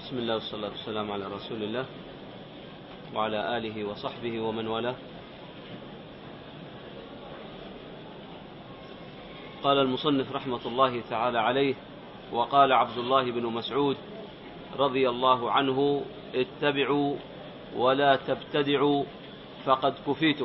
بسم الله والصلاة والسلام على رسول الله وعلى آله وصحبه ومن والاه. قال المصنف رحمة الله تعالى عليه: وقال عبد الله بن مسعود رضي الله عنه: اتبعوا ولا تبتدعوا فقد كفيتم.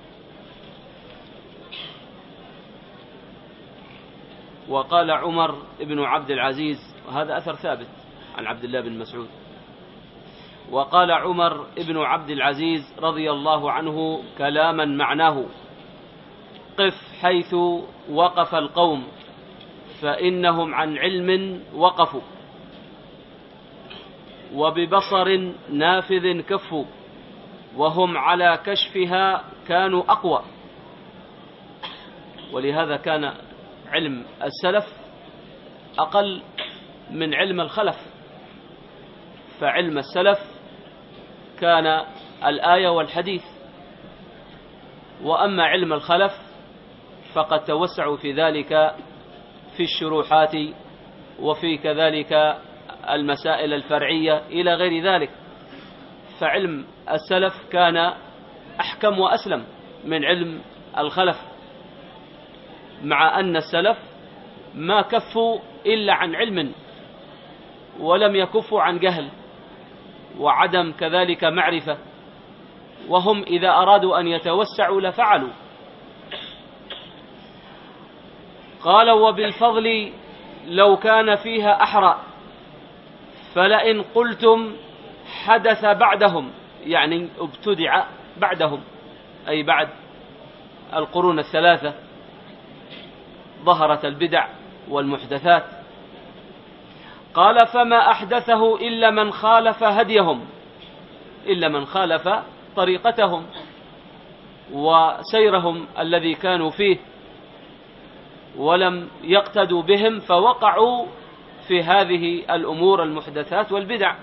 وقال عمر بن عبد العزيز، وهذا أثر ثابت عن عبد الله بن مسعود، وقال عمر بن عبد العزيز رضي الله عنه كلاما معناه: قف حيث وقف القوم فإنهم عن علم وقفوا، وببصر نافذ كفوا، وهم على كشفها كانوا أقوى. ولهذا كان علم السلف أقل من علم الخلف، فعلم السلف كان الآية والحديث، وأما علم الخلف فقد توسعوا في ذلك في الشروحات وفي كذلك المسائل الفرعية إلى غير ذلك. فعلم السلف كان أحكم وأسلم من علم الخلف، مع أن السلف ما كفوا إلا عن علم، ولم يكفوا عن جهل وعدم كذلك معرفة، وهم إذا أرادوا أن يتوسعوا لفعلوا. قال: وبالفضل لو كان فيها أحرى، فلئن قلتم حدث بعدهم، يعني ابتدع بعدهم، أي بعد القرون الثلاثة ظهرت البدع والمحدثات. قال: فما أحدثه إلا من خالف هديهم، إلا من خالف طريقتهم وسيرهم الذي كانوا فيه، ولم يقتدوا بهم فوقعوا في هذه الأمور المحدثات والبدع.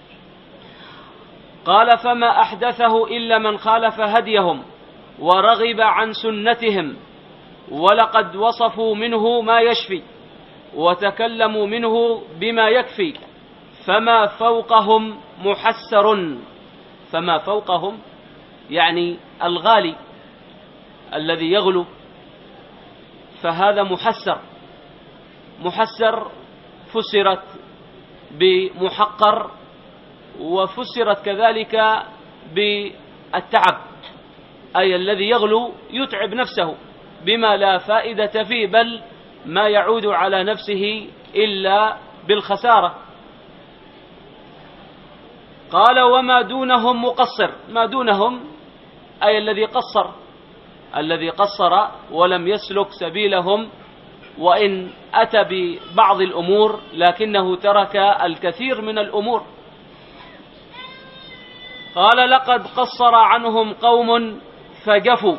قال: فما أحدثه إلا من خالف هديهم ورغب عن سنتهم، ولقد وصفوا منه ما يشفي وتكلموا منه بما يكفي، فما فوقهم محسر. فما فوقهم يعني الغالي الذي يغلو، فهذا محسر. محسر فسرت بمحقر، وفسرت كذلك بالتعب، أي الذي يغلو يتعب نفسه بما لا فائدة فيه، بل ما يعود على نفسه إلا بالخسارة. قال: وما دونهم مقصر. ما دونهم أي الذي قصر ولم يسلك سبيلهم، وإن أتى ببعض الأمور لكنه ترك الكثير من الأمور. قال: لقد قصر عنهم قوم فجفوا،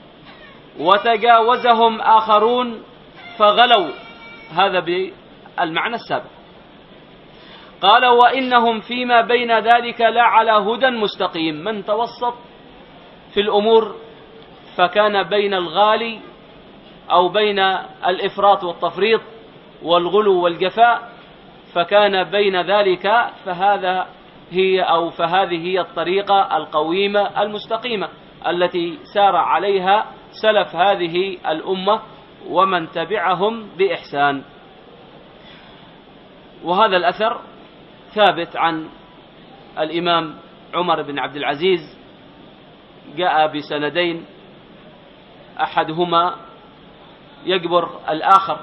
وتجاوزهم آخرون فغلوا. هذا بالمعنى السابق. قال: وإنهم فيما بين ذلك لا على هدى مستقيم. من توسط في الأمور فكان بين الغالي أو بين الإفراط والتفريط والغلو والجفاء، فكان بين ذلك، فهذه هي الطريقة القويمة المستقيمة التي سار عليها سلف هذه الأمة ومن تبعهم بإحسان. وهذا الأثر ثابت عن الإمام عمر بن عبد العزيز، جاء بسندين أحدهما يجبر الآخر.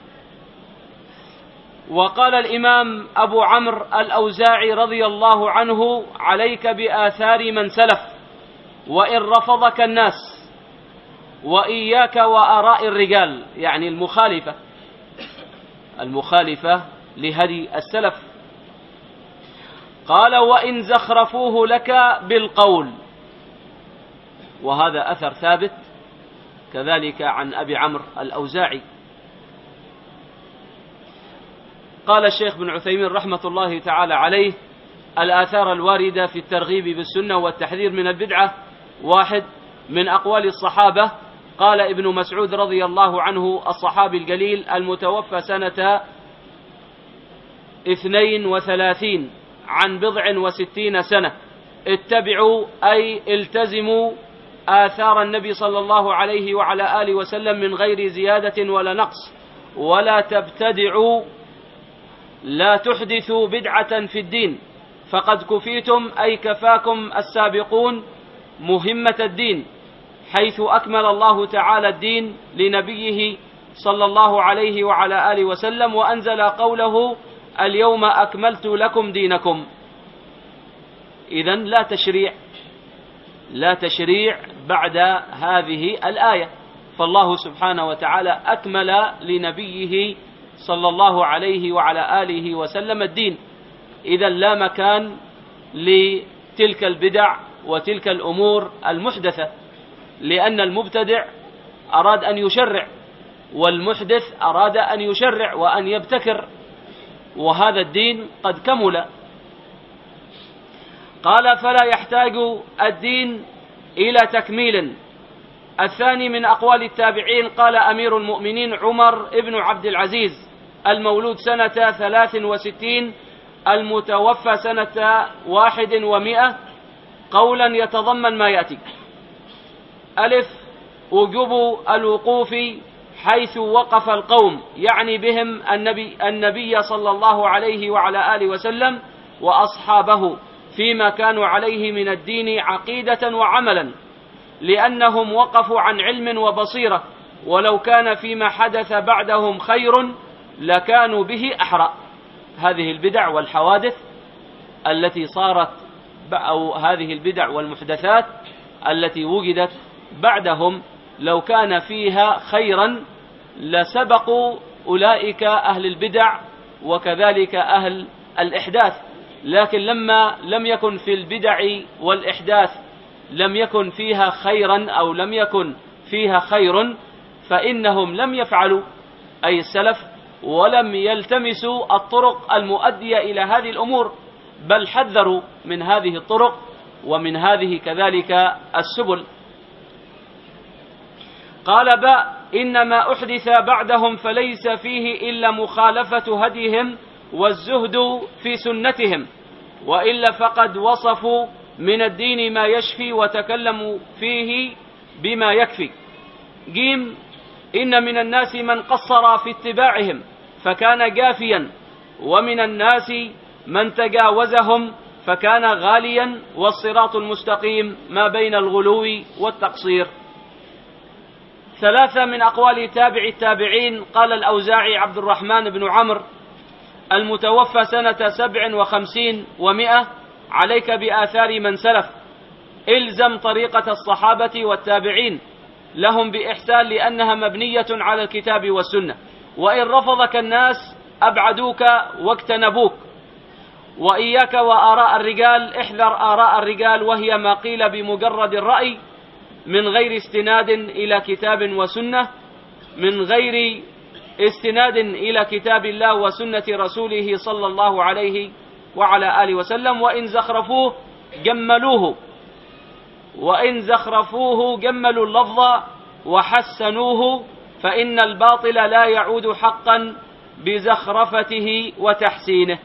وقال الإمام أبو عمرو الأوزاعي رضي الله عنه: عليك بآثار من سلف وإن رفضك الناس، وإياك وآراء الرجال، يعني المخالفة لهدي السلف. قال: وإن زخرفوه لك بالقول. وهذا أثر ثابت كذلك عن أبي عمرو الأوزاعي. قال الشيخ بن عثيمين رحمة الله تعالى عليه: الآثار الواردة في الترغيب بالسنة والتحذير من البدعة: 1. من أقوال الصحابة. قال ابن مسعود رضي الله عنه الصحابي الجليل المتوفى سنة 32 عن 60 سنة. اتبعوا أي التزموا آثار النبي صلى الله عليه وعلى آله وسلم من غير زيادة ولا نقص، ولا تبتدعوا، لا تحدثوا بدعة في الدين، فقد كفيتم أي كفاكم السابقون مهمة الدين، حيث أكمل الله تعالى الدين لنبيه صلى الله عليه وعلى آله وسلم، وأنزل قوله اليوم أكملت لكم دينكم. إذن لا تشريع بعد هذه الآية، فالله سبحانه وتعالى أكمل لنبيه صلى الله عليه وعلى آله وسلم الدين. إذن لا مكان لتلك البدع وتلك الأمور المحدثة، لأن المبتدع أراد أن يشرع، والمحدث أراد أن يشرع وأن يبتكر، وهذا الدين قد كمل. قال فلا يحتاج الدين إلى تكميل. الثاني من أقوال التابعين قال أمير المؤمنين عمر بن عبد العزيز المولود سنة 63 المتوفى سنة 100 قولا يتضمن ما يأتي: ألف، وجوب الوقوف حيث وقف القوم، يعني بهم النبي صلى الله عليه وعلى آله وسلم وأصحابه فيما كانوا عليه من الدين عقيدة وعملا، لأنهم وقفوا عن علم وبصيرة، ولو كان فيما حدث بعدهم خير لكانوا به أحرى. هذه البدع والحوادث التي صارت، أو هذه البدع والمحدثات التي وجدت بعدهم، لو كان فيها خيرا لسبقوا أولئك أهل البدع وكذلك أهل الإحداث، لكن لما لم يكن في البدع والإحداث لم يكن فيها خيرا أو لم يكن فيها خير، فإنهم لم يفعلوا أي السلف، ولم يلتمسوا الطرق المؤدية إلى هذه الأمور، بل حذروا من هذه الطرق ومن هذه كذلك السبل. قال إنما أحدث بعدهم فليس فيه إلا مخالفة هديهم والزهد في سنتهم، وإلا فقد وصفوا من الدين ما يشفي وتكلموا فيه بما يكفي. جيم، إن من الناس من قصر في اتباعهم فكان جافيا، ومن الناس من تجاوزهم فكان غاليا، والصراط المستقيم ما بين الغلو والتقصير. ثلاثة من أقوال تابع التابعين قال الأوزاعي عبد الرحمن بن عمرو المتوفى سنة 57 و100: عليك بآثار من سلف، إلزم طريقة الصحابة والتابعين لهم بإحسان، لأنها مبنية على الكتاب والسنة، وإن رفضك الناس أبعدوك واجتنبوك. وإياك وآراء الرجال، احذر آراء الرجال، وهي ما قيل بمجرد الرأي من غير استناد إلى كتاب وسنة، من غير استناد إلى كتاب الله وسنة رسوله صلى الله عليه وعلى آله وسلم. وإن زخرفوه جملوا اللفظ وحسنوه، فإن الباطل لا يعود حقا بزخرفته وتحسينه.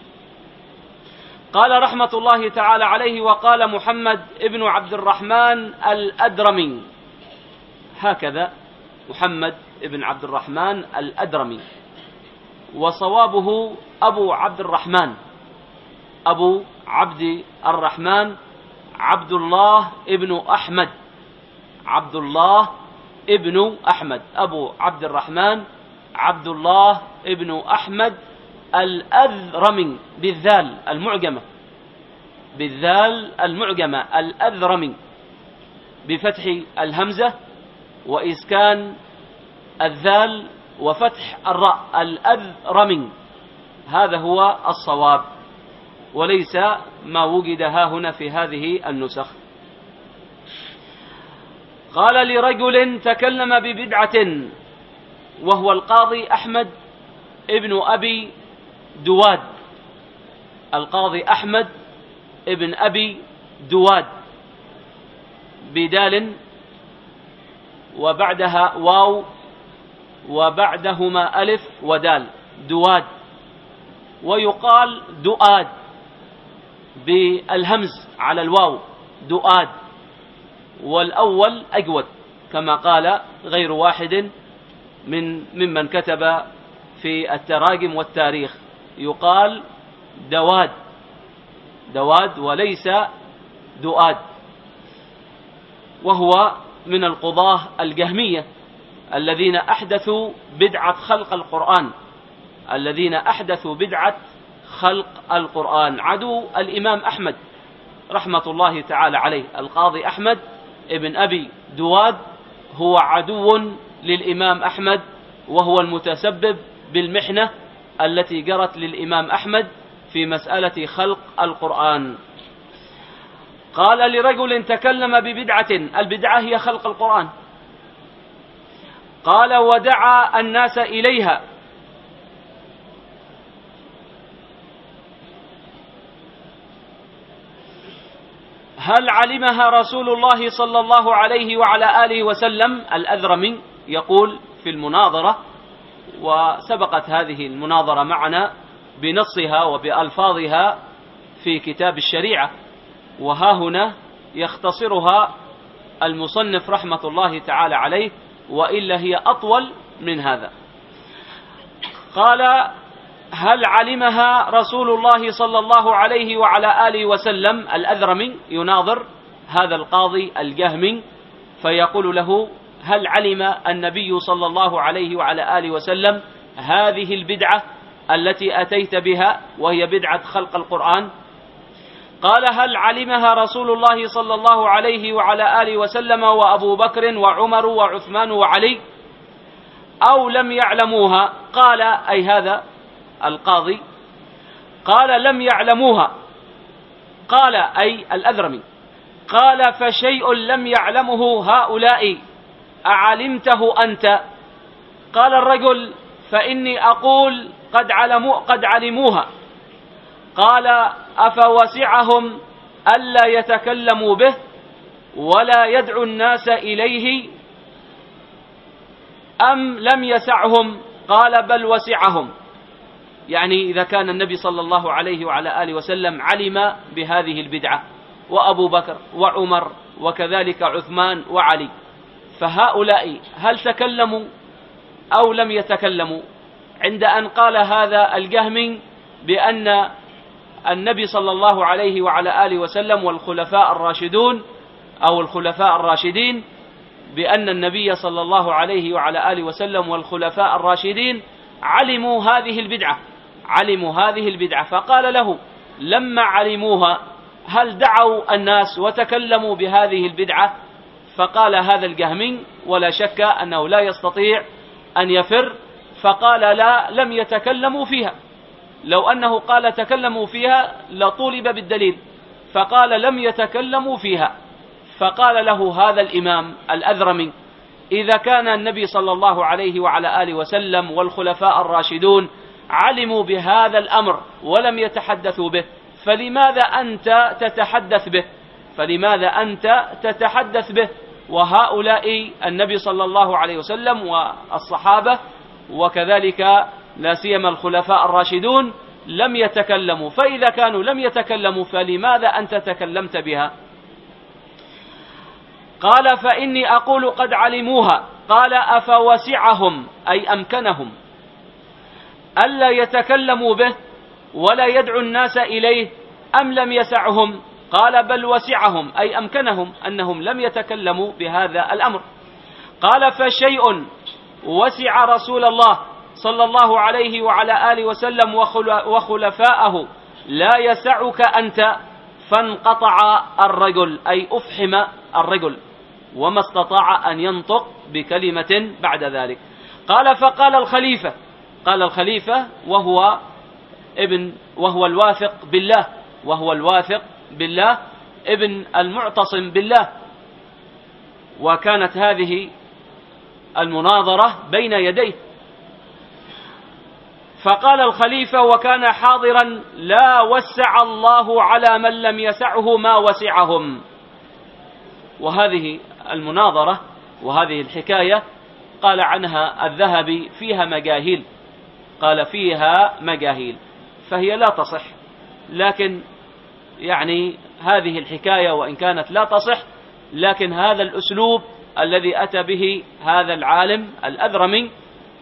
قال رحمة الله تعالى عليه: وقال محمد ابن عبد الرحمن الأدرمي، هكذا محمد ابن عبد الرحمن الأدرمي، وصوابه أبو عبد الرحمن عبد الله ابن أحمد، أبو عبد الرحمن عبد الله ابن أحمد الأذرمي بالذال المعجمة، الأذرمي بفتح الهمزة وإسكان الذال وفتح الراء، الأذرمي، هذا هو الصواب، وليس ما وجد ها هنا في هذه النسخ. قال: لرجل تكلم ببدعة، وهو القاضي أحمد ابن أبي دواد، القاضي أحمد ابن أبي دواد بدال وبعدها واو وبعدهما ألف ودال، دواد، ويقال دؤاد بالهمز على الواو دؤاد، والأول أجود كما قال غير واحد ممن كتب في التراجم والتاريخ، يقال دواد دواد وليس دؤاد، وهو من القضاة الجهمية الذين أحدثوا بدعة خلق القرآن، الذين أحدثوا بدعة خلق القرآن، عدو الإمام أحمد رحمة الله تعالى عليه. القاضي أحمد ابن أبي دواد هو عدو للإمام أحمد، وهو المتسبب بالمحنة التي جرت للإمام أحمد في مسألة خلق القرآن. قال لرجل تكلم ببدعة، البدعة هي خلق القرآن، قال ودعا الناس إليها، هل علمها رسول الله صلى الله عليه وعلى آله وسلم؟ الأذرمي يقول في المناظرة، وسبقت هذه المناظرة معنا بنصها وبألفاظها في كتاب الشريعة، وها هنا يختصرها المصنف رحمة الله تعالى عليه، وإلا هي أطول من هذا. قال هل علمها رسول الله صلى الله عليه وعلى آله وسلم؟ الأذرمي يناظر هذا القاضي الجهمي فيقول له هل علم النبي صلى الله عليه وعلى آله وسلم هذه البدعة التي أتيت بها وهي بدعة خلق القرآن؟ قال هل علمها رسول الله صلى الله عليه وعلى آله وسلم وأبو بكر وعمر وعثمان وعلي أو لم يعلموها؟ قال أي هذا القاضي قال لم يعلموها. قال أي الأذرمي قال فشيء لم يعلمه هؤلاء أعلمته أنت؟ قال الرجل فإني أقول قد علموها. قال أفوسعهم ألا يتكلموا به ولا يدعو الناس إليه أم لم يسعهم؟ قال بل وسعهم، يعني إذا كان النبي صلى الله عليه وعلى آله وسلم علم بهذه البدعة وأبو بكر وعمر وكذلك عثمان وعلي، فهؤلاء هل تكلموا أو لم يتكلموا؟ عند أن قال هذا الجهمي بأن النبي صلى الله عليه وعلى آله وسلم والخلفاء الراشدون أو الخلفاء الراشدين، بأن النبي صلى الله عليه وعلى آله وسلم والخلفاء الراشدين علموا هذه البدعة، علموا هذه البدعة. فقال له لما علموها هل دعوا الناس وتكلموا بهذه البدعة؟ فقال هذا الجهمي ولا شك أنه لا يستطيع أن يفر، فقال لا لم يتكلموا فيها، لو أنه قال تكلموا فيها لطولب بالدليل، فقال لم يتكلموا فيها. فقال له هذا الإمام الأذرمي إذا كان النبي صلى الله عليه وعلى آله وسلم والخلفاء الراشدون علموا بهذا الأمر ولم يتحدثوا به، فلماذا أنت تتحدث به؟ فلماذا أنت تتحدث به؟ وهؤلاء النبي صلى الله عليه وسلم والصحابة وكذلك لا سيما الخلفاء الراشدون لم يتكلموا، فإذا كانوا لم يتكلموا فلماذا أنت تكلمت بها؟ قال فإني أقول قد علموها. قال أفوسعهم أي أمكنهم ألا يتكلموا به ولا يدعو الناس إليه أم لم يسعهم؟ قال بل وسعهم أي أمكنهم أنهم لم يتكلموا بهذا الأمر. قال فشيء وسع رسول الله صلى الله عليه وعلى آله وسلم وخلفاءه لا يسعك أنت؟ فانقطع الرجل أي أفحم الرجل وما استطاع أن ينطق بكلمة بعد ذلك. قال فقال الخليفة، قال الخليفة وهو الواثق بالله، وهو الواثق بالله ابن المعتصم بالله، وكانت هذه المناظرة بين يديه. فقال الخليفة وكان حاضرا لا وسع الله على من لم يسعه ما وسعهم. وهذه المناظرة وهذه الحكاية قال عنها الذهبي فيها مجاهيل، قال فيها مجاهيل، فهي لا تصح، لكن يعني هذه الحكاية وإن كانت لا تصح، لكن هذا الأسلوب الذي أتى به هذا العالم الأذرمي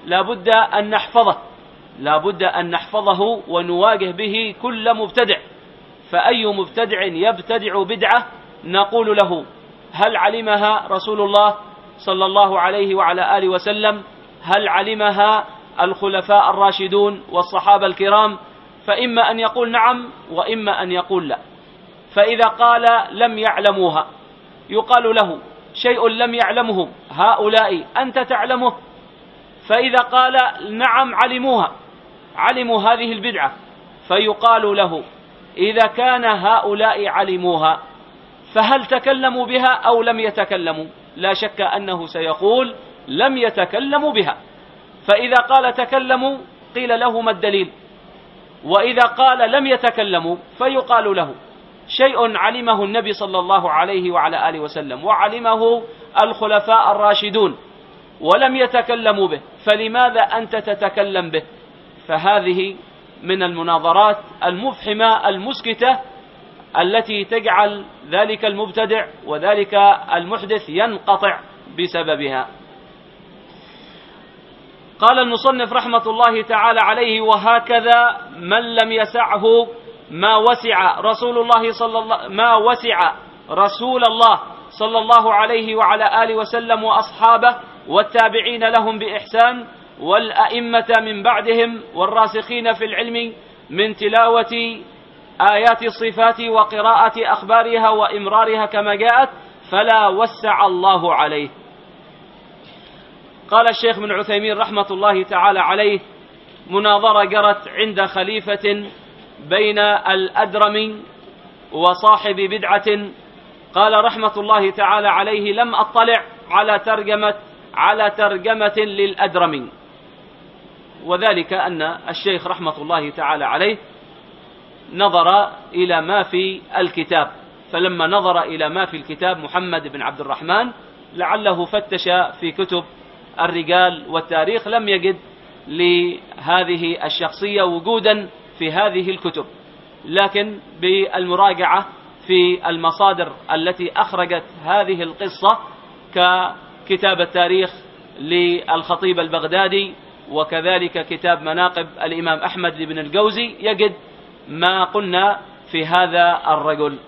لا بد أن نحفظه ونواجه به كل مبتدع. فأي مبتدع يبتدع بدعة نقول له: هل علمها رسول الله صلى الله عليه وعلى آله وسلم؟ هل علمها الخلفاء الراشدون والصحابة الكرام؟ فإما أن يقول نعم وإما أن يقول لا. فإذا قال لم يعلموها يقال له: شيء لم يعلمه هؤلاء أنت تعلمه؟ فإذا قال نعم علموا هذه البدعة، فيقال له: إذا كان هؤلاء علموها فهل تكلموا بها أو لم يتكلموا؟ لا شك أنه سيقول لم يتكلموا بها. فإذا قال تكلموا قيل له: ما الدليل؟ وإذا قال لم يتكلموا فيقال له: شيء علمه النبي صلى الله عليه وعلى آله وسلم وعلمه الخلفاء الراشدون ولم يتكلموا به، فلماذا أنت تتكلم به؟ فهذه من المناظرات المفحمة المسكتة التي تجعل ذلك المبتدع وذلك المحدث ينقطع بسببها. قال المصنف رحمة الله تعالى عليه: وهكذا من لم يسعه ما وسع رسول الله صلى الله عليه وعلى آله وسلم وأصحابه والتابعين لهم بإحسان والأئمة من بعدهم والراسخين في العلم من تلاوة آيات الصفات وقراءة أخبارها وإمرارها كما جاءت، فلا وسع الله عليه. قال الشيخ ابن عثيمين رحمة الله تعالى عليه: مناظرة جرت عند خليفة بين الأدرمي وصاحب بدعة. قال رحمة الله تعالى عليه: لم أطلع على ترجمة للأدرمي. وذلك أن الشيخ رحمة الله تعالى عليه نظر إلى ما في الكتاب، فلما نظر إلى ما في الكتاب محمد بن عبد الرحمن لعله فتش في كتب الرجال والتاريخ لم يجد لهذه الشخصية وجودا في هذه الكتب، لكن بالمراجعة في المصادر التي أخرجت هذه القصة ككتاب التاريخ للخطيب البغدادي وكذلك كتاب مناقب الإمام أحمد بن الجوزي يجد ما قلنا في هذا الرجل.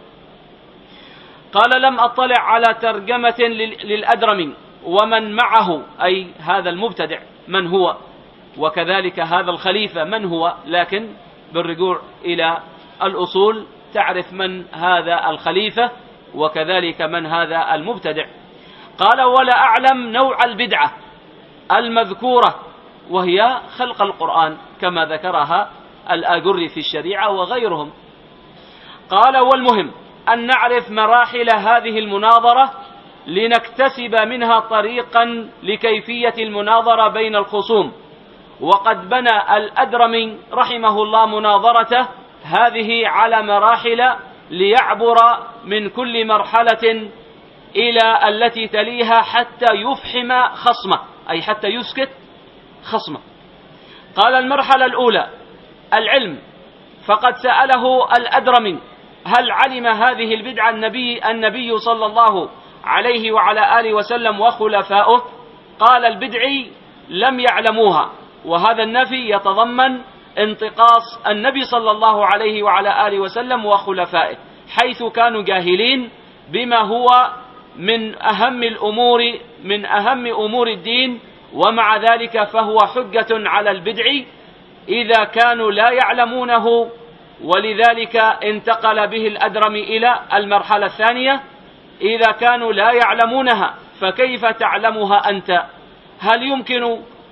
قال: لم أطلع على ترجمة للأدرمي ومن معه، أي هذا المبتدع من هو، وكذلك هذا الخليفة من هو، لكن بالرجوع إلى الأصول تعرف من هذا الخليفة وكذلك من هذا المبتدع. قال: ولا أعلم نوع البدعة المذكورة وهي خلق القرآن كما ذكرها الآجري في الشريعة وغيرهم. قال: والمهم أن نعرف مراحل هذه المناظرة لنكتسب منها طريقا لكيفية المناظرة بين الخصوم. وقد بنى الأدرمي رحمه الله مناظرته هذه على مراحل ليعبر من كل مرحلة إلى التي تليها حتى يفحم خصمه، أي حتى يسكت خصمه. قال: المرحلة الأولى العلم، فقد سأله الأدرمي: هل علم هذه البدعة النبي صلى الله عليه وعلى آله وسلم وخلفاؤه؟ قال البدعي: لم يعلموها. وهذا النفي يتضمن انتقاص النبي صلى الله عليه وعلى آله وسلم وخلفائه، حيث كانوا جاهلين بما هو من أهم أمور الدين، ومع ذلك فهو حجة على البدعي إذا كانوا لا يعلمونه. ولذلك انتقل به الأدرمي إلى المرحلة الثانية: إذا كانوا لا يعلمونها فكيف تعلمها أنت؟ هل يمكن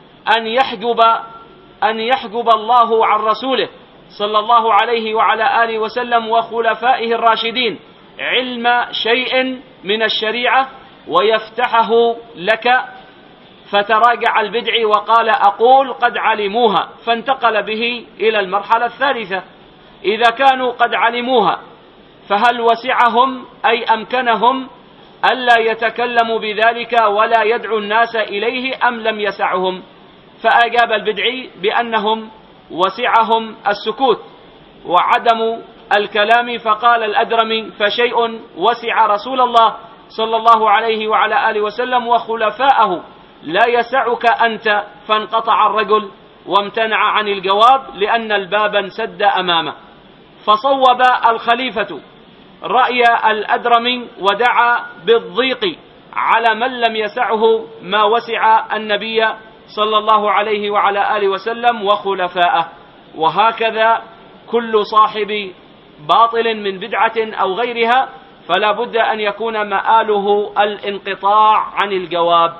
أن يحجب الله عن رسوله صلى الله عليه وعلى آله وسلم وخلفائه الراشدين علم شيء من الشريعة ويفتحه لك؟ فتراجع البدعي وقال: أقول قد علموها، فانتقل به إلى المرحلة الثالثة: إذا كانوا قد علموها فهل وسعهم أي أمكنهم ألا يتكلموا بذلك ولا يدعو الناس إليه أم لم يسعهم؟ فأجاب البدعي بأنهم وسعهم السكوت وعدم الكلام. فقال الأدرمي: فشيء وسع رسول الله صلى الله عليه وعلى آله وسلم وخلفاءه لا يسعك أنت. فانقطع الرجل وامتنع عن الجواب لأن الباب انسد أمامه. فصوب الخليفة رأي الأدرمي ودعا بالضيق على من لم يسعه ما وسع النبي صلى الله عليه وعلى آله وسلم وخلفاءه. وهكذا كل صاحب باطل من بدعة أو غيرها فلا بد أن يكون مآله الانقطاع عن الجواب.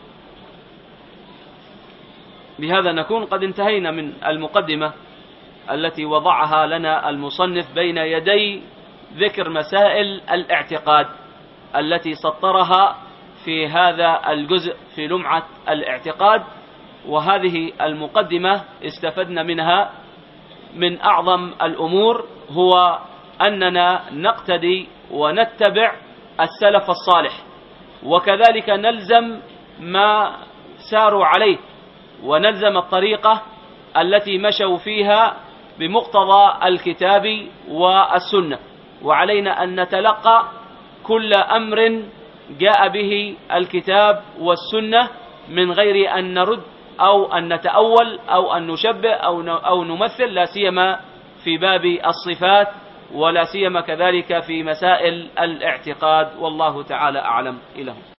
بهذا نكون قد انتهينا من المقدمة التي وضعها لنا المصنف بين يدي ذكر مسائل الاعتقاد التي سطرها في هذا الجزء في لمعة الاعتقاد. وهذه المقدمة استفدنا منها من أعظم الأمور هو أننا نقتدي ونتبع السلف الصالح، وكذلك نلزم ما ساروا عليه ونلزم الطريقة التي مشوا فيها بمقتضى الكتاب والسنة. وعلينا أن نتلقى كل أمر جاء به الكتاب والسنة من غير أن نرد أو أن نتأول أو أن نشبه أو نمثل، لا سيما في باب الصفات ولا سيما كذلك في مسائل الاعتقاد. والله تعالى أعلم. إلى